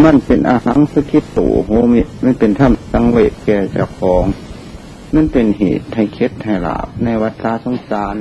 มันเป็นอาหังสกิโตโหมิมันเป็นธรรมสังเวชแก่เจ้าของมันเป็นเหตุให้เคล็ดให้ลาภในวัฏสงสาร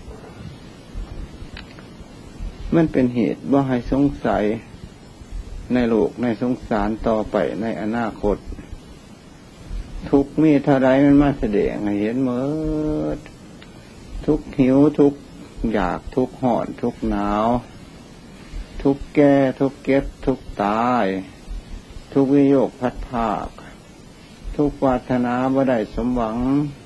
มันเป็นเหตุว่าให้สงสัยในโลกในสงสารต่อไปในอนาคตทุกมีเท่าไรมันมาแสดงให้เห็นหมดทุกหิวทุกอยากทุกห่อนทุกหนาวทุกแก่ทุกเก็บทุกตายทุกวิโยคพัดภาคทุกปรารถนาบ่ได้สมหวัง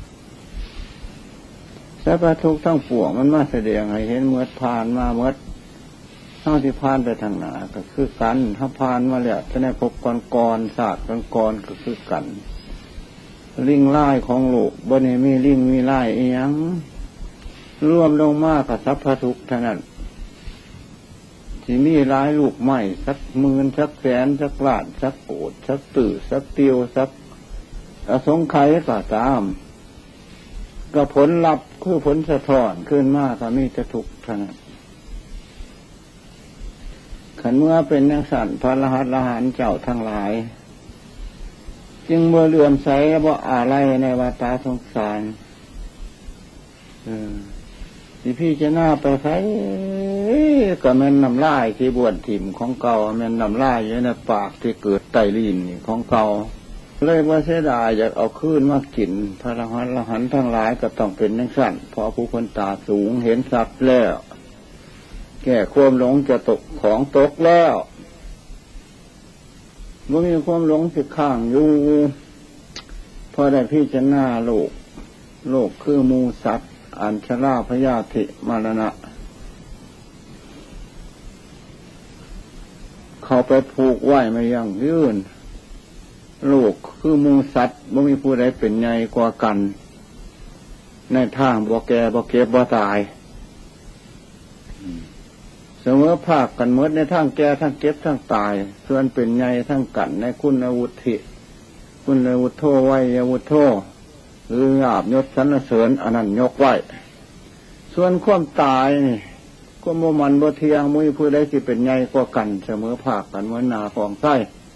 สารพัดทุกทั้งปวงมันมาแสดงให้เห็นเมื่อผ่านมาเมื่อเท่าที่ผ่านไปทางหนาก็คือกันถ้าผ่านมาแล้วจะได้พบก่อนศาสตร์ก่อนก็คือกันลิงไล่ของโลกบ่ได้มีลิงมีไล่อีหยังรวมลงมากกับสัพพทุกข์เท่านั้นที่มีหลายลูกไม้สักหมื่นสักแสนสักล้านสักโกฏสักตื่สักเตียวสักอสงไขยก็ตามก็ผลลัพธ์คือผลสะท้อนขึ้นมากก็มีแต่ทุกข์เท่านั้นขันเมื่อเป็นนักสั่นพระรหัสละหันเจ้าทั้งหลายจึงเมื่อเลื่อมใสบ่อะไรในวัฏสงสารที่พี่จะหน้าไปใช้ก็แม่นน้ำลายที่บวชถิ่มของเก่าแม่นน้ำลายอยู่ในปากที่เกิดไตลิ้นของเก่าเลยว่าเสียดายอยากเอาคืนมากินพระรหัสละหันทั้งหลายก็ต้องเป็นนักสั่นเพราะผู้คนตาสูงเห็นสัตว์แล้วแก่ความหลงจะตกของตกแล้วเมื่อมีความหลงสิข้างอยู่พอได้พิจารณาโลกคือมูสัตว์อัญชราพยาธิมรณะเขาไปผูกไว้ไม่ยั่งยืนโลกคือมูสัตว์ไม่มีผู้ใดเป็นใหญ่กว่ากันในทางบ่แก่บ่เก็บบ่ตายเสมอภาคกันหมดในทางแก่ทั้งเก็บทั้งตายส่วนเป็นใหญ่ทั้งกันในคุณวุฒิคุณวุฒโธไวยวุฒโธหรืออาบยศสรรเสริญอันนั้นยกไว้ส่วนความตายก็โมมันบ่เทียงมุ้ยผู้ใดที่เป็นใหญ่กว่ากันเสมอภาคกันเหมือนหนาของไส้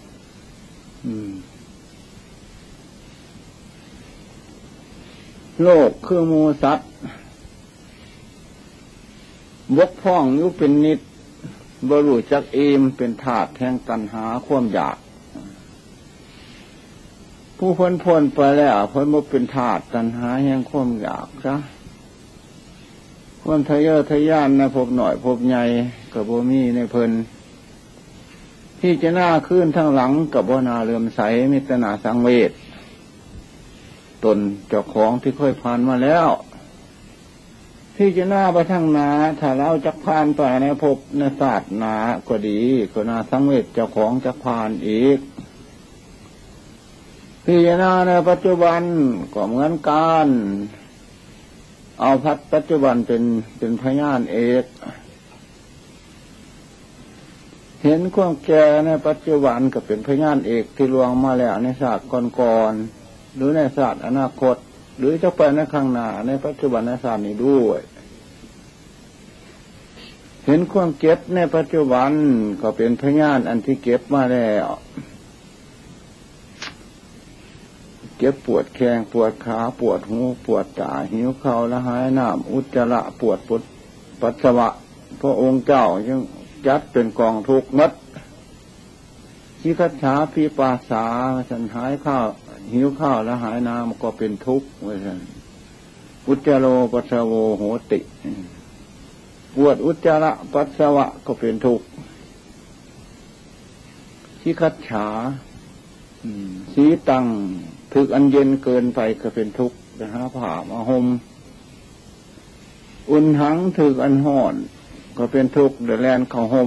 โลกคือมูสัตว์บกพร่องอยู่เป็นนิดบรู้จักเอมเป็นธาตุแห่งตัณหาความอยากผู้พ้นไปแล้วพ้นบ่เป็นธาตุตัณหาแห่งความอยากซะความทะเยอทะยานในภพหน่อยภพใหญ่กับบ่มีในเพิ่นที่จะหน้าขึ้นทั้งหลังกับบ่นาเลื่อมใสมิตรนาสังเวชตนเจ้าของที่เคยผ่านมาแล้วที่จะหน้าไปทั้งนาถ้าเราจะผ่านไปในภพในศาสตร์นาก็ดีก็นาสังเวชเจ้าของจะผ่านอีกพิจารณาในปัจจุบันก็เหมือนกันเอาปัจจุบันเป็นพยานเอกเห็นความแก่ในปัจจุบันก็เป็นพยานเอกที่ลวงมาแล้วในศาสตร์ก่อนๆหรือในศาสตร์อนาคตหรือจะไปในข้างหน้าในปัจจุบันในศาสตร์นี้ด้วยเห็นความเก็บในปัจจุบันก็เป็นพยานอันที่เก็บมาแล้วเจ็บปวดแข้งปวดขาปวดหูปวดตาหิวข้าวละหายน้ำอุจจาระปวดปัสสาวะพระองค์เจ้ายังจัดเป็นกองทุกข์มัดที่คัจฉาพิปาสาฉันหายข้าวหิวข้าวละหายน้ำก็เป็นทุกข์เว้ยท่านอุจจาโรปัสสาวโหติปวดอุจจาระปัสสาวะก็เป็นทุกข์ที่คัจฉาสีตังถึกอันเย็นเกินไปก็เป็นทุกข์ไปหาผ้ามาห่มอุ่นหังถึกอันห่อนก็เป็นทุกข์เดือดแลนเขาห่ม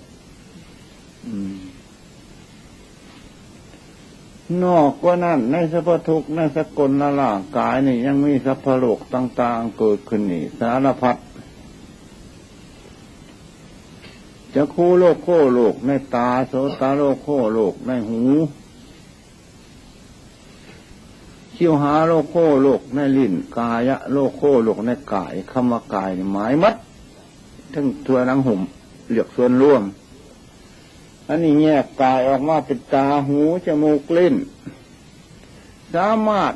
นอกว่านั่นในสัพพทุกข์ในสกลละร่างกายนี่ยังมีสัพพโลกต่างๆเกิดขึ้นนี่สารพัดจะคู่โลกโคโลกในตาโสตโลกโคโลกในหูชิวหาโลกโคโลกในลิ้นกายะโลกโคโลกในกายคำว่ากายหมายมัดทั้งตัวนังห่มเหลือกส่วนร่วมอันนี้แยกกายออกมาเป็นตาหูจมูกลิ้นสามารถ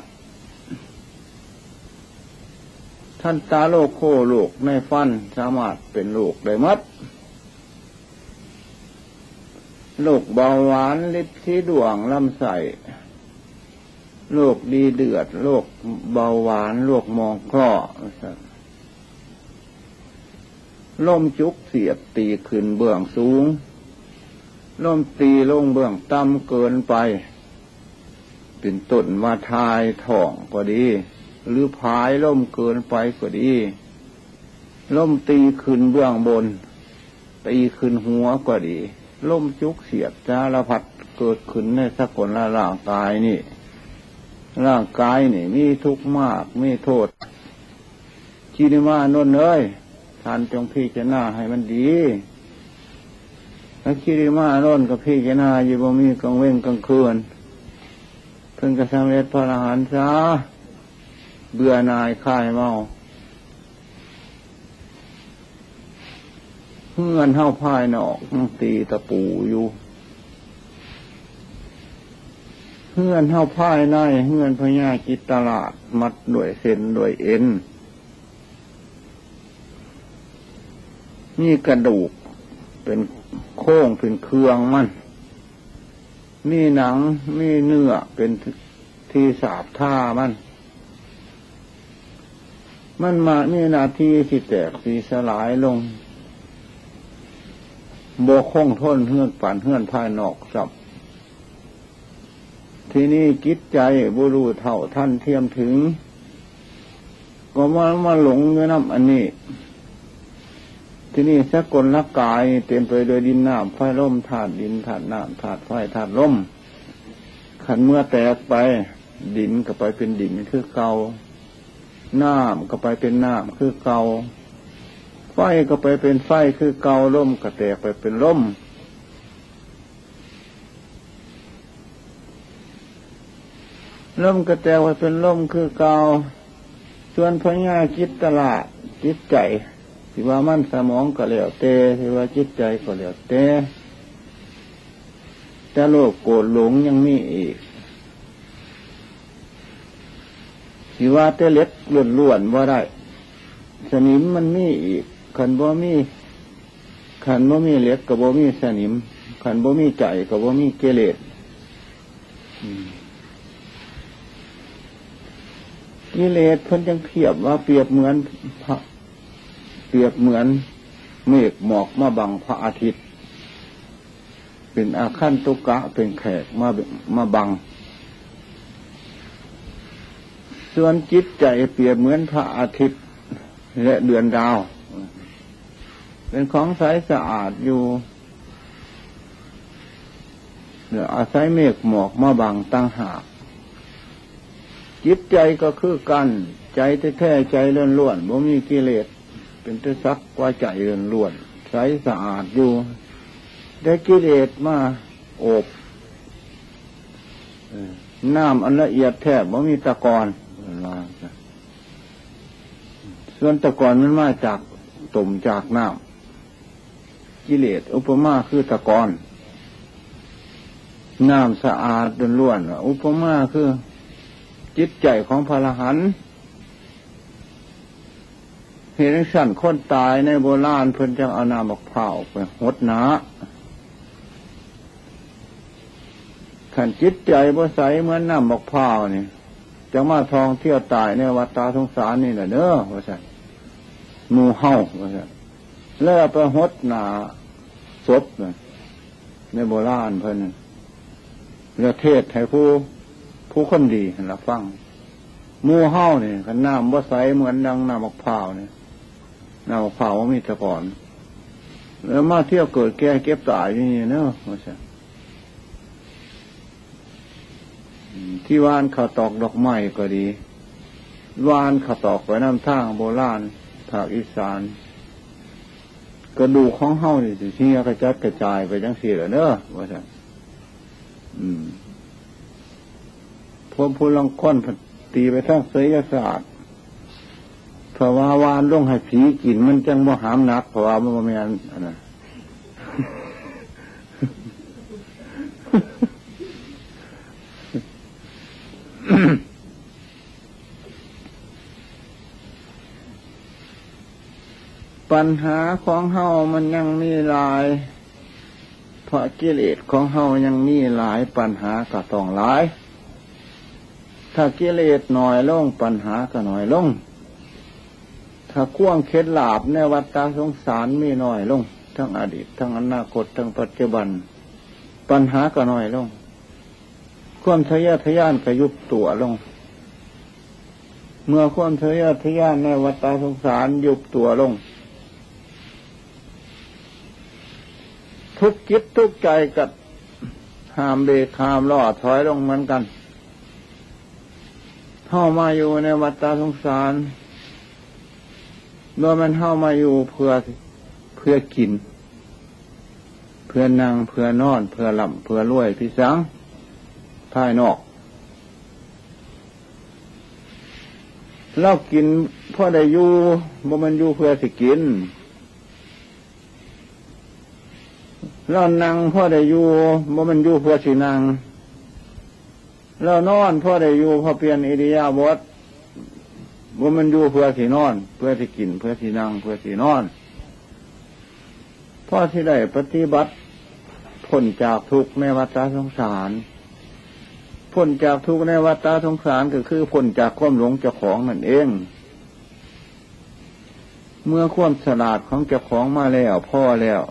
ท่านตาโลกโคโลกในฟันสามารถเป็นโลกได้มัดโรคเบาหวานลิ้นที่ดวงลำไส้โรคดีเดือดโรคเบาหวานโรคมองคลอล่มจุกเสียบตีขึ้นเบื้องสูงล่มตีลงเบื้องต่ำเกินไปเป็นต้นว่าทายท้องก็ดีหรือพายล่มเกินไปก็ดีล่มตีขึ้นเบื้องบนตีขึ้นหัวก็ดีล่มจุกเสียบสารพัดเกิดขึ้นในสกุลร่างกายนี่ร่างกายนี่มีทุกข์มากมีโทษชีนิมานนเอ้ยท่านจงพิจารณาให้มันดีแล้วชีนิมานนกับพิจารณาอยู่บ่มีกลางเว้นกลางคืนเพิ่งกระสำเร็จพระอรหันต์ซะเบื่อหน่ายคลายเมาเฮือนเฮาภายนอกตีตะปูอยู่เฮือนเฮาภายในเฮือนพญาจิตตลาดมัดด้วยเส้นด้วยเอ็นมีกระดูกเป็นโค้งเป็นเครื่องมันมีหนังมีเนื้อเป็นที่สาบท่ามันมามีหน้าที่สิแตกสีสลายลงโบคงทนเฮือนปั่นเฮือนภายนอกสับที่นี่จิตใจบุรุษเท่าท่านเทียมถึงก็มาหลงอยู่น้ำอันนี้ที่นี่สกุลละกายเต็มไปโดยดินน้ำไฟลมธาตุดินธาตุน้ำธาตุไฟธาตุลมขันเมื่อแตกไปดินก็ไปเป็นดินคือเก่าน้ำก็ไปเป็นน้ำคือเก่าไฟก็ไปเป็นไฟคือเก่าลมก็แตกไปเป็นลมลมก็แตกไปเป็นลมคือเก่าส่วนพญาจิตตลาดจิตใจที่ว่ามันสมองก็เหลวเตที่ว่าจิตใจก็เหลวเตแต่โลภโกรธหลงยังมีอีกที่ว่าแต่เล็กล้วนๆว่าได้สนิมมันมีอีกขันบ่มีเล็กกับบ่มีสนิมขันบ่มีใจกับบ่มีกิเลสกิเลสเพิ่นจังเทียบว่าเปรียบเหมือนเมฆหมอกมาบังพระอาทิตย์เป็นอาคันตุกะเป็นแขกมาบังส่วนจิตใจเปรียบเหมือนพระอาทิตย์และเดือนดาวเป็นของใสสะอาดอยู่อาศัยเมฆหมอกมาบังตั้งหากจิตใจก็คือกันใจแท้ๆใจล้วนๆบ่มีกิเลสเป็นแต่สักว่าใจล้วนๆใสสะอาดอยู่ได้กิเลสมาโอบน้ำอันละเอียดแทบบ่มีตะกอนส่วนตะกอนมันมาจากตุ่มจากน้ำกิเลสอุปมาคือตะกอนน้ำสะอาดล้วนๆอุปมาคือจิตใจของพระอรหันต์เหตุสั่นคนตายในโบราณเพิ่นจังเอาน้ำมะพร้าวไปหดน้าขันจิตใจบ่ใสเหมือนน้ำมะพร้าวนี่จะมาทองเที่ยวตายในวัฏฏะสงสารนี่แหละเนอะว่าซั่นหมู่เฮาว่าซั่นแล้วไปหดหน้าศพในโบราณเพิ่นแล้วเทศให้ผู้คนดีรับฟังหมู่เฮานี่คันน้ำบ่ใสเหมือนดังน้ำมะพร้าวนี่น้ำมะพร้าวว่ามีแต่ก่อนแล้วมาเที่ยวเกิดแก่เก็บตายนี่เนอะว่าซั่นที่วานข้าวตอกดอกไม้ก็ดีวานข้าวตอกไว้น้ำทางโบราณภาคอีสานกระดูกของเฮานี่สิเหี้ยกระจัดกระจายไปจังซี่ล่ะเนอะว่าซั่นพวกผู้ลังค้นตีไปทางไสยศาสตร์เพราะว่าวานลงให้ผีกินมันจังบ่หามนักเพราะว่ามันบ่แม่นอันนั้นปัญหาของเฮามันยังมีหลายเพราะกิเลสของเฮายังมีหลายปัญหาก็ต้องหลายถ้ากิเลสน้อยลงปัญหาก็น้อยลงถ้าข่วงเคล็ดลาภในวัฏสงสารมีน้อยลงทั้งอดีตทั้งอนาคตทั้งปัจจุบันปัญหาก็น้อยลงความทะเยอทะยานก็ยุบตัวลงเมื่อความทะเยอทะยานในวัฏสงสารยุบตัวลงทุกจิตทุกใจกับห้ามเบรกห้ามล่อถอยลงเหมือนกันเข้ามาอยู่ในวัฏสงสารโดยมันเข้ามาอยู่เพื่อกินเพื่อนั่งเพื่อนอนเพื่อหลับเพื่อรวยพิสังภายนอกเรากินเพราะได้อยู่บ่มันอยู่เพื่อสิกินเรานั่งเพราะได้อยู่บ่มันอยู่เพื่อสินั่งเรานอนเพราะได้อยู่เพราะเปลี่ยนอิริยาบถบ่มันอยู่เพื่อสินอนเพื่อสิกินเพื่อสินั่งเพื่อสินอนเพราะที่ได้ปฏิบัติพ้นจากทุกข์ในวัฏสงสารพ้นจากทุกข์ในวัฏสงสารก็คือพ้นจากความหลงเจ้าของนั่นเองเมื่อความฉลาดของเจ้าของมาแล้วพ่อแล้ว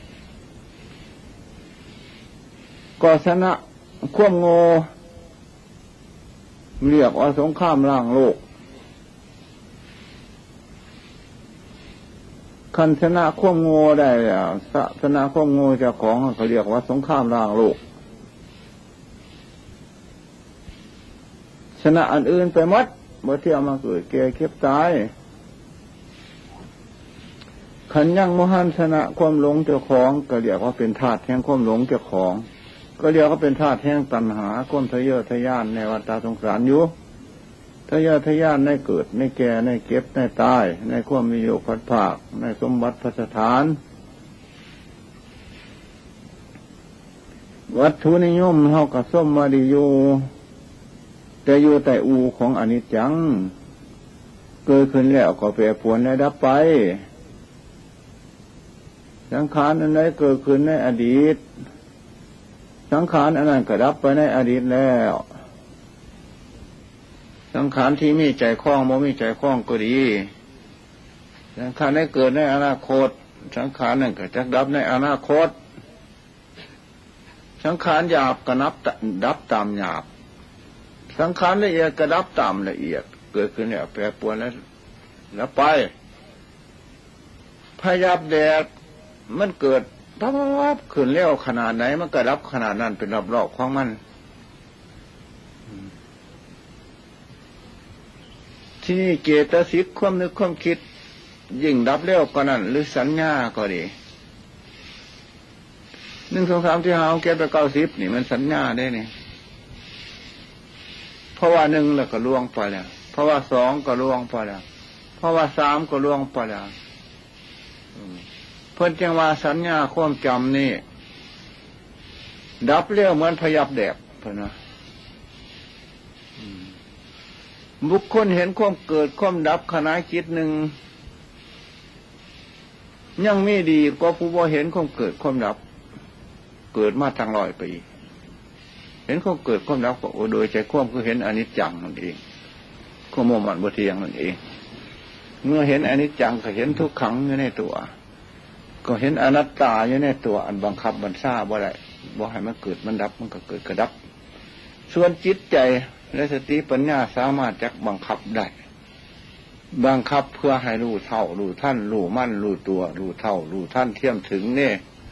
ก็ชนะความโง่เรียกว่าสงครามล้างโลกคันชนะความโง่ได้ชนะความโง่เจ้าของเขาเรียกว่าสงครามล้างโลกชนะอันอื่นไปหมดเมื่อเที่ยวมาเกิดแก่เก็บตายขันยังมหันชนะความหลงเจ้าของก็เรียกว่าเป็นธาตุแห่งความหลงเจ้าของก็เรียกว่าเป็นธาตุแห่งตัณหาความทะเยอทะยานในวัฏสงสารอยู่ทะเยอทะยานในเกิดในแก่ในเก็บในตายในความมีอยู่พัดภาคในสมบัติพัสถานวัตถุนิยมเฮากับส้มมาดีอยู่แต่อยู่แต่อูของอนิจจังเกิดขึ้นแล้วก็แปรปรวนและดับไปสังขารอันใดเกิดขึ้นในอดีตสังขารอันนั้นก็ดับไปในอดีตแล้วสังขารที่มีใจคล้องบ่มีใจคล้องก็ดีสังขารได้เกิดในอนาคตสังขารนั่นก็จะดับในอนาคตสังขารหยาบก็ดับตามหยาบสังขารละเอียดก็ดับตามละเอียดเกิดขึ้นเนี่ยแปรปรวนแล้วไปพยับแดดมันเกิดปั๊บขึ้นแล้วขนาดไหนมันก็รับขนาดนั้นเป็นรอบๆของมันที่นี่เจตสิกความนึกความคิดยิ่งดับเร็วกว่านั้นหรือสัญญาก็ดี1 2 3 4 5 6 7 8 9 10นี่มันสัญญาได้นี่เพราะว่า1แล้วก็ล่วงไปแล้วเพราะว่า2ก็ล่วงไปแล้วเพราะว่า3ก็ล่วงไปแล้วเพิ่นจังว่าสัญญาความจำนี่ดับเร็วเหมือนพยับแดดเพิ่นว่าบุคคลเห็นความเกิดความดับขณะจิตหนึ่งยังไม่ดีกว่าผู้บ่เห็นความเกิดความดับเกิดมาทาง100 ปีเห็นความเกิดความดับก็โดยใจความคือเห็นอนิจจังนั่นเองความโมมันบ่เที่ยงนั่นเองเมื่อเห็นอนิจจังก็เห็นทุกขังอยู่ในตัวก็เห็นอนัตตาอยู่ในตัวอันบังคับบัญชาบ่ได้บ่ให้มันเกิดมันดับมันก็เกิดกระดับส่วนจิตใจและสติปัญญาสามารถจักบังคับได้บังคับเพื่อให้รู้เท่ารู้ท่านรู้มั่นรู้ตัวรู้เท่ารู้ท่านเทียมถึงเนี่ย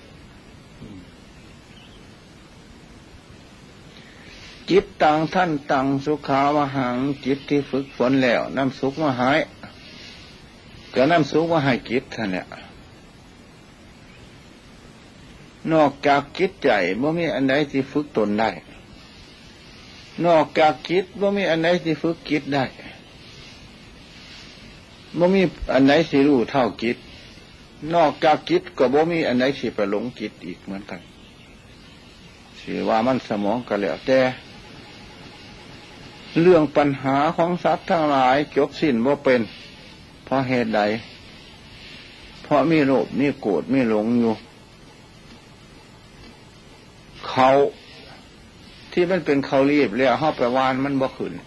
จิตต่างท่านต่างสุขาวหังจิตที่ฝึกฝนแล้วน้ำสุขมาหายก็น้ำสุขมาหายจิตท่านเนี่ยนอกจากจิตใจบ่มีอันใดที่ฝึกตนได้นอกจากจิตบ่มีอันใดที่ฝึกจิตได้บ่มีอันไหนสิรู้เท่าจิตนอกจากจิตก็บ่มีอันไหนสิไปหลงจิตอีกเหมือนกันสิว่ามันสมองก็แล้วแต่เรื่องปัญหาของสัตว์ทั้งหลายจบสิ้นบ่เป็นเพราะเหตุใดเพราะมีโลภมีโกรธมีหลงอยู่เขาที่มันเป็นเขารีบแล้วห้าไปวานมันบ่ขึ้น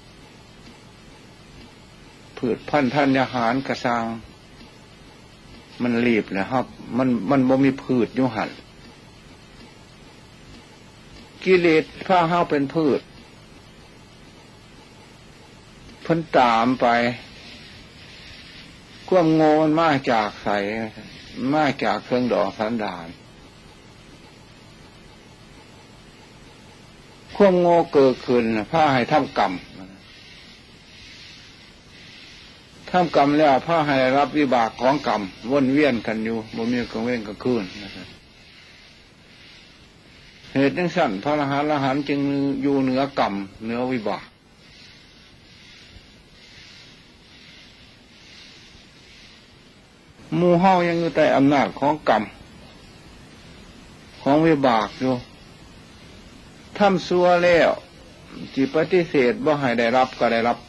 พืชพันธุ์ธัญญาหารกระซังมันรีบนะครับมันบ่มีพืชอยู่หันกิเลสพาเฮาเป็นพืชเพิ่นตามไปความโง่มันมาจากใสมาจากเครื่องดองสันดานความโง่เกิดขึ้นพาให้ทำกรรมทำกรรมแล้วพาให้รับวิบากของกรรมวนเวียนกันอยู่บ่มีกลางเว้นกลางคืนนะครับเหตุจังสั่นพระอรหันต์จึงอยู่เหนือกรรมเหนือวิบากหมู่เฮายังอยู่ใต้อำนาจของกรรมของวิบากอยู่ทำซัวแล้วจิปฏิเสธบ่ให้ได้รับก็ได้รับ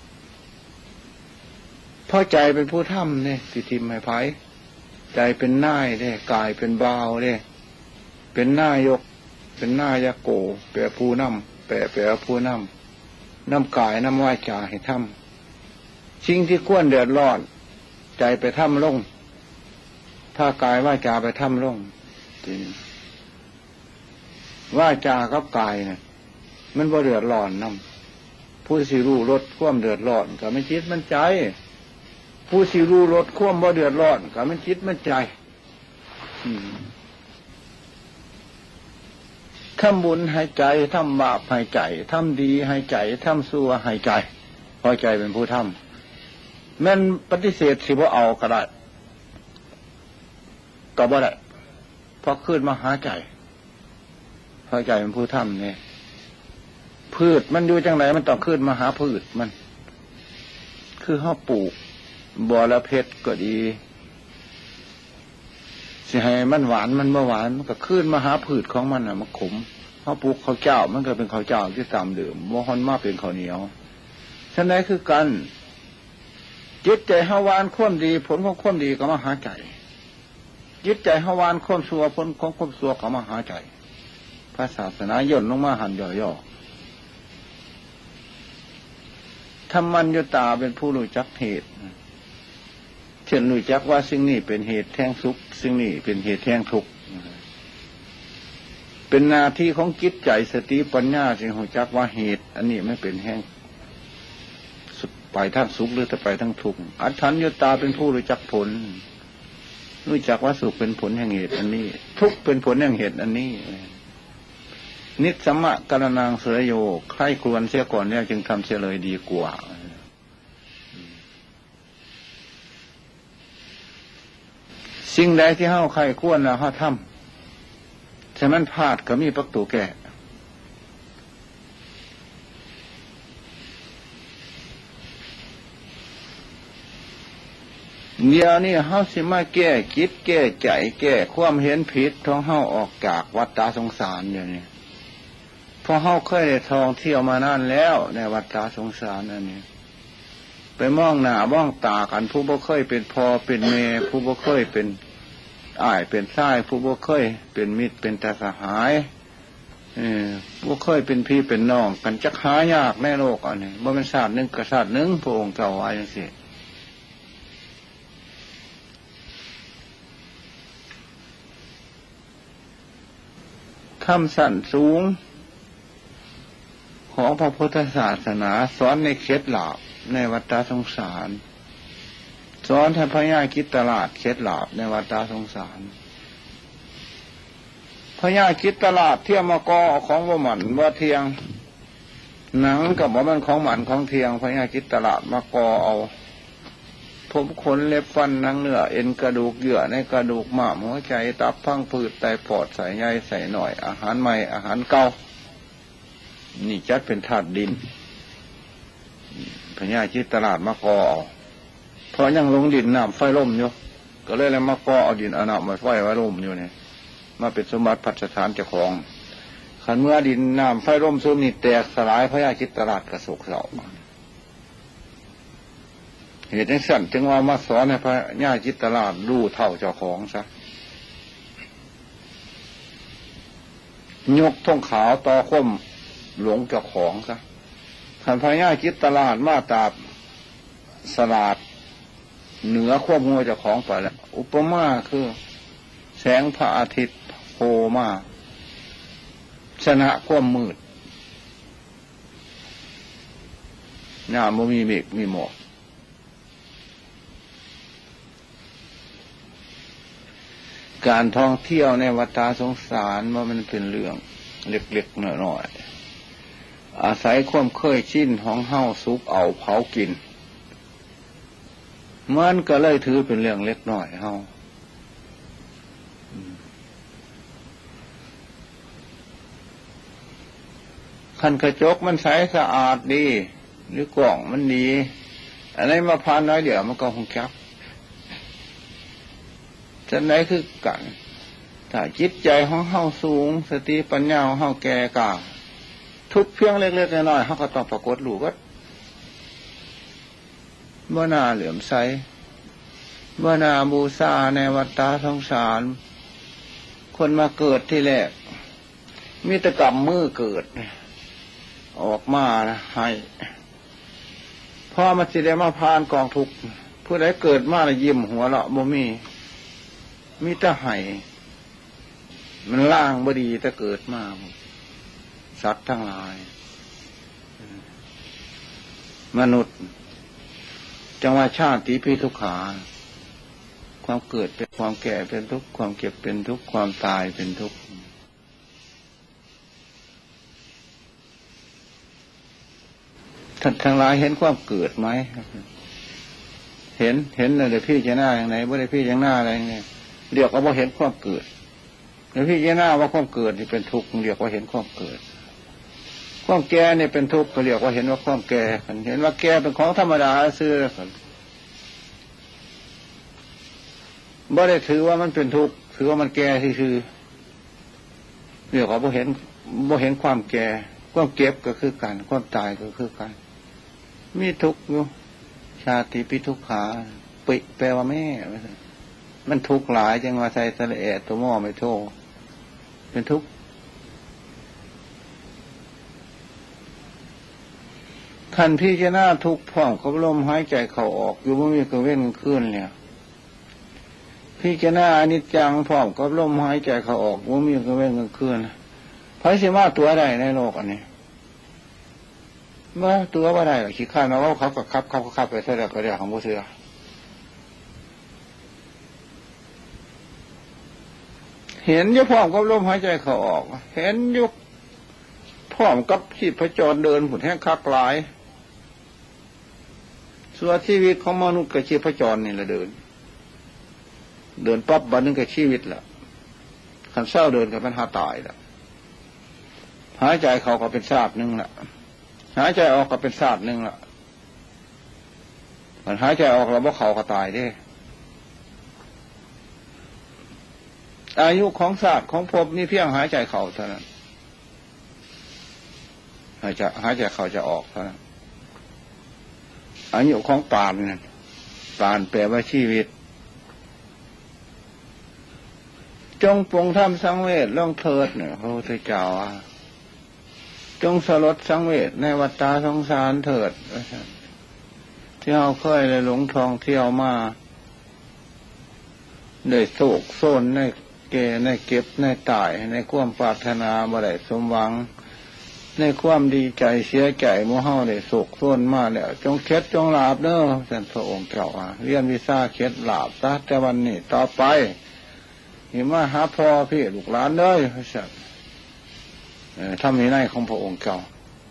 เพราะใจเป็นผู้ทำเนี่ยสิทิมให้ไผใจเป็นนายเนี่ยกายเป็นบ่าวเนี่ยเป็นนายกเป็นนายโกแปลผู้นำแปลผู้นำกายนำวาจาให้ทำสิ่งที่ควรเดือดร้อนใจไปทำลงถ้ากายวาจาไปทำลงวาจากับกายเนี่ยมันบ่เดือดร้อนนำผู้สิรู้ลดความเดือดร้อนก็ไม่คิดมันใจผู้สิรู้ลดความบ่เดือดร้อนก็มันคิดมันใจทำบุญให้ใจทำบาปให้ใจทำดีให้ใจทำชั่วให้ใจพอใจเป็นผู้ทำแม้นปฏิเสธสิบ่เอาก็ได้ก็บ่ได้เพราะขึ้นมาหาใจพอใจเป็นผู้ทำเนี่ยพืชมันอยู่จังไรมันต้องขึ้นมาหาพืชมันคือเฮาปลูกบัวละเพชรก็ดีสิให้มันหวานมันบ่หวานมันก็ขึ้นมาหาพืชของมันน่ะมันขมเฮาปลูกข้าวเจ้ามันก็เป็นข้าวเจ้าที่ตามเดิมบ่ฮ้อนมาเป็นข้าวเหนียวฉะนั้นคือกันจิตใจเฮาหวานความดีผลของความดีก็มาหาใจจิตใจเฮาหวานความชั่วผลของความชั่วก็มาหาใจพระศาสนาย่นลงมาหันย่อๆธรรมัญญตาเป็นผู้รู้จักเหตุเช่นรู้จักว่าสิ่งนี้เป็นเหตุแห่งสุขสิ่งนี้เป็นเหตุแห่งทุกข์เป็นหน้าที่ของจิตใจสติปัญญาจึงรู้จักว่าเหตุอันนี้ไม่เป็นแห่งไปทั้งสุขหรือจะไปทั้งทุกข์อัฏฐัญญตาเป็นผู้รู้จักผลรู้จักว่าสุขเป็นผลแห่งเหตุอันนี้ทุกข์เป็นผลแห่งเหตุอันนี้นิสสัมมะกรณังเสยโยใครควรเสียก่อนเนี่ยจึงทำเสียเลยดีกว่าสิ่งใดที่เฮาใครควรแล้วเฮาทำฉะนั้นพลาดก็มีประตูแก่เดี๋ยวนี้เฮาสิมาแก้คิดแก้ใจแก้ความเห็นผิดของเฮาออกจากวัฏฏะสงสารเดี๋ยวนี้เพราะเฮาเคยได้ท่องเที่ยวมานานแล้วในวัฏฏะสงสารอันนี้ไปมองหน้ามองตากันผู้บ่เคยเป็นพ่อเป็นแม่ผู้บ่เคยเป็นอ้ายเป็นชายผู้บ่เคยเป็นมิตรเป็นตาสหายบ่เคยเป็นพี่เป็นน้องกันจักหายากในโลกอันนี้บ่เป็นชาติหนึ่งกับชาติหนึ่งพระองค์เจ้าว่าจังซี่คำสั่นสูงของพระพุทธศาสนาสอนในเคล็ดลับในวัฏสงสารสอนให้พญาคิดตลาดเคล็ดลับในวัฏสงสารพญาคิดตลาดเที่ยวมากอของบ่หมันบ่เทียงหนังกับบ่มันของหมันของเทียงพญาคิดตลาดมากอเอาผมขนเล็บฟันหนังเนื้อเอ็นกระดูกเยื่อในกระดูกม้ามหัวใจตับพังผืดไตปอดใส่ใยใส่หน่อยอาหารใหม่อาหารเก่านี่จัดเป็นธาตุดินพญาคิดตลาดมากอเพราะยังลงดินน้ำไฟล่มอยู่ก็เลยแล้วมากอเอาดินเอาน้ำมาไฟไว้ล่มอยู่เนี่ยมาเป็นสมบัติพัฒสถานเจ้าของขขันเมื่อดินน้ำไฟร่มซุ่มนี่แตกสลายพระยาจิตตราชกระสุกเสาเหตุนี้สั่นจึงว่ามาสอนให้พระญาจิตตราชรู้เท่าเจ้าของซะยกท่องขาวต่อข้มหลงเจ้าของซะขันพระญาจิตตราชมาตาสลาดเหนือควบหัวเจ้าของไปแล้วอุปมาคือแสงพระอาทิตย์โผล่มาชนะความมืดหน้ามันมีเมฆมีหมอกการท่องเที่ยวในวัฏสงสารว่ามันเป็นเรื่องเล็กๆน้อยๆอาศัยความเคยชินของเฮาซุกเอาเผากินมันก็เลยถือเป็นเรื่องเล็กน้อยเฮาคันกระจกมันใสสะอาดดีหรือกล่องมันดีอะไรมาพานน้อยเดี๋ยวมันก็คงจับจะไหนคือกันถ้าจิตใจของเฮาสูงสติปัญญาของเฮาแก่กล้าทุกเพียงเล็กๆน้อยๆเฮาก็ต้องปรากฏรู้ว่าบ่น่าเหลื่อมใสบ่น่าบูชาในวัฏสงสารคนมาเกิดที่แรกมีแต่กรรมมือเกิดออกมาให้พ่อมันสิได้มาพานกองทุกข์ผู้ใดเกิดมาแล้วยิ้มหัวเราะบ่มีแต่ให้มันล่างบ่ดีแต่เกิดมาสัตว์ทั้งหลายมนุษย์จังว่าชาติพิทุกขาความเกิดเป็นความแก่เป็นทุกข์ความเก็บเป็นทุกข์ความตายเป็นทุกข์ท่านทั้งหลายเห็นความเกิดไหมเห็นเลยพี่จะหน้าอย่างไหนบ่ได้พี่จะหน้าอะไรเนี่ยเรียกว่าเห็นความเกิดแล้วพี่จะหน้าว่าความเกิดนี่เป็นทุกข์เรียกว่าเห็นความเกิดความแก่เนี่ยเป็นทุกข์ก็เรียกว่าเห็นว่าความแก่เห็นว่าแก่เป็นของธรรมดาซื่อบ่ได้ถือว่ามันเป็นทุกข์ถือว่ามันแก่คือเรียกว่าบ่เห็นความแก่ความเก็บก็คือกันความตายก็คือกันมีทุกข์อยู่ชาติพิทุกขาปิแปลว่าแม่มันทุกข์หลายจังว่าใส่ทะเลตัวหม้อไม่โทเป็นทุกข์ขันพี่จะหน้าทุกข์พ่องกับลมหายใจเข้าออกอยู่เมื่อมีกระเว้นขึ้นเนี่ยพี่จะหน้าอนิจจังพ่องกับลมหายใจเข้าออกเมื่อมีกระเว้นขึ้นพระสิมาตัวใดในโลกอันนี้เมื่อตัวว่าใดขี้ข้ามาว่าเขาก็ขับไปเท่าไรก็เรื่องของผู้เสือเห็นยุพร้อมกับลมหายใจเขาออกเห็นยุพร้อมกับชีพจรเดินผุดแห้งคักหลายส่วนชีวิตของมนุษย์กับชีพจรนี่แหละเดินปั๊บบันนึงกับชีวิตละขันเศร้าเดินกับปัญหาตายละหายใจเขาก็เป็นศาสตร์หนึ่งละหายใจออกก็เป็นศาสตร์หนึ่งละมันหายใจออกแล้วว่าเขาก็ตายได้อายุของศาสตร์ของภพนี่เพียงหายใจเขาเท่านั้นหายใจเขาจะออกเท่านั้นอายุของปานนั่นปานแปลว่าชีวิตจงปรงธรรมสังเวชล่องเถิดเนี่ยพระพุทธเจ้าจงสลดสังเวชในวัฏสงสารเถิดที่เราเคยเลยหลงทองเที่ยวมาได้โศกโซนในเกในเก็บในตายในความปรารถนาบ่ได้สมหวังในความดีใจเสียใจโมเฮาได้โศกโซนมาแล้วจงเคล็ดจงหลาบเด้อท่านพระองค์เจ้าเรียนวิชาเคล็ดหลาบซะแต่วันนี้ต่อไปหิมาหาพ่อพี่ลูกหลานเลยพระสัตว์ทำในในของพระองค์เจ้า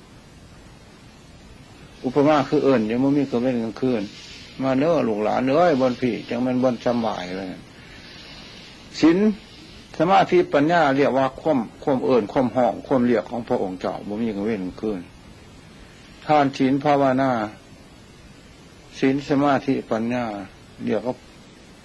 อุปมาคือเอิญยังไม่มีก็เป็นกลางคืนมาเนื้อลูกหลานเนื้อบนพี่จังมันบนจำบ่ายเลยศีลสมาธิปัญญาเรียกว่าความเอิญความห้องความเรียกของพระองค์เจ้าบ่มีกลางเว้นกลางคืนทานศีลภาวนาศีลสมาธิปัญญาเรียกว่า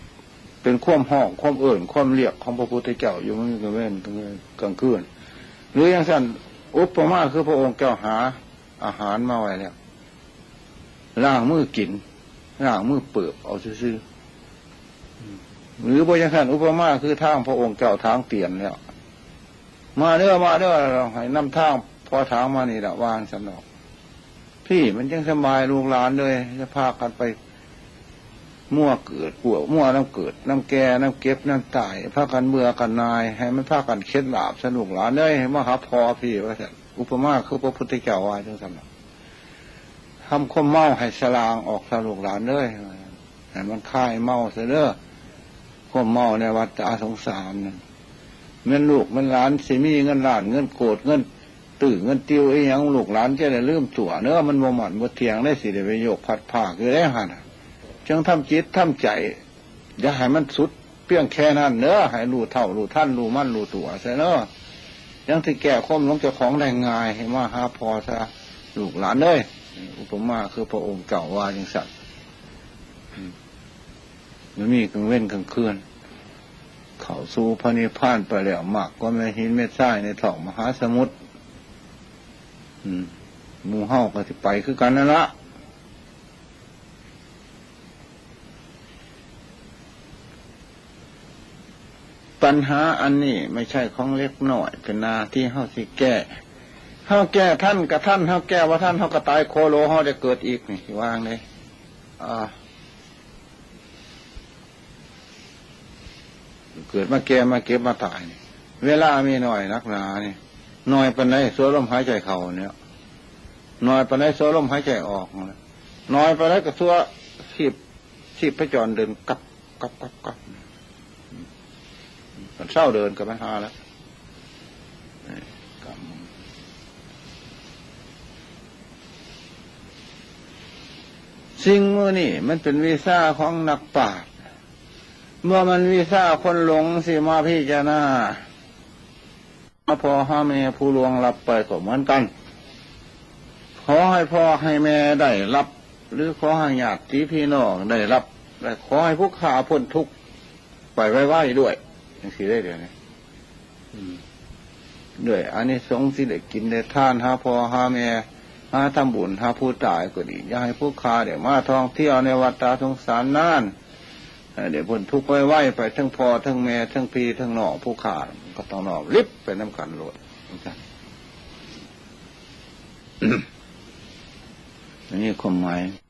เป็นความห้องความเอิญความเรียกของพระพุทธเจ้าอยู่ไม่มีกลางเว้นกลางคืนหรืออย่างสั้นอุปมาคือพระองค์เจ้าหาอาหารมาไว้แล้วล้างมือกินล้างมือเปิบเอาซื่อหรือบอย่างสั้นอุปมาคือทางพระองค์เจ้าทางเตียนแล้วมาเด้อเราให้นำทางพอทางมานี่แหละวางสนอกพี่มันยังสบายลูกหลานเลยจะพากันไปมั่วเกิดปวดมั่วน้ำเกิดน้ำแก่น้ำเก็บน้ำตายพากันเบื่อกันนายให้มันพากันเคล็ดลาบสนุกหลานเลยให้มาหาพอพี่ว่าสันอุปมาคือพระพุทธเจ้าว่าจังสันทำข้อเมาให้สลางออกสนุกหลานเลยให้มันคลายเมาเสยเด้อข้อเมาในวัฏสงสารนั่นเงินลูกเงินหลานสิมีเงินหลานเงินโกรธเงินตื่นเงินติ้วไอ้ยังลูกหลานจะได้ลืมตัวเนื้อมันบ่หมันบ่เทียงได้สิได้ไปโยกผัดผ่าคือได้หันจังทำจิตทำใจอย่าให้มันสุดเพียงแค่นั้นเนื้อให้รู้เท่ารู้ท่านรู้มั่นรู้ตัวใช่เนาะยังที่แก่ข้อมลงเจ้าของได้ง่ายให้มาหาพอซะลูกหลานเลยอุปมาคือพระองค์เก่าว่าอย่างสัตว์มันมีกลางเว้นกลางคืนเข้าสู่พระนิพพานไปแล้วมากก็ไม่หินไม่ทรายในท้องมหาสมุทรหมู่เฮาก็สิไปคือกันนั่นละปัญหาอันนี้ไม่ใช่ของเล็กน้อยเป็นนาที่เฮาสิแก้เฮาแก้ท่านกับท่านเฮาแก้ว่าท่านเฮาก็ตายโคโลเฮาจะเกิดอีกนี่วางเลยเกิดมาแก่มาเก็บมาตายนี่เวลามีหน่อยนักหนานี่หน่อยปานใดโซ่ลมหายใจเข้าเนี่ยหน่อยปานใดโซ่ลมหายใจออกหน่อยปานใดก็ทั่วชีพพจรเดินกับมันเศร้าเดินกับปัญหาแล้วสิ่งมือนี่มันเป็นวีซ่าของนักปราชญ์เมื่อมันวีซ่าคนหลงสิมาพิจารณาพอให้แม่ผู้ลวงรับไปก็เหมือนกันขอให้พ่อให้แม่ได้รับหรือขอให้ญาติพี่น้องได้รับและขอให้ผู้ข้าพ้นทุกข์ไปไว้ด้วยอย่างนี้ได้เดี๋ยวนี้ด้วยอันนี้สงสิได้กินได้ทานหาพ่อหาแม่หาทำบุญหาผู้ตายก็ดีอย่าให้ผู้ข้าเดี๋ยวมาท่องเที่ยวในวัฏสงสารนานเดี๋ยวพ้นทุกข์ไว้ไปทั้งพ่อทั้งแม่ทั้งพี่ทั้งน้องผู้ข้าก็ต้องนอกลิบไปน้ำกันโลดอันนี้ความหมาย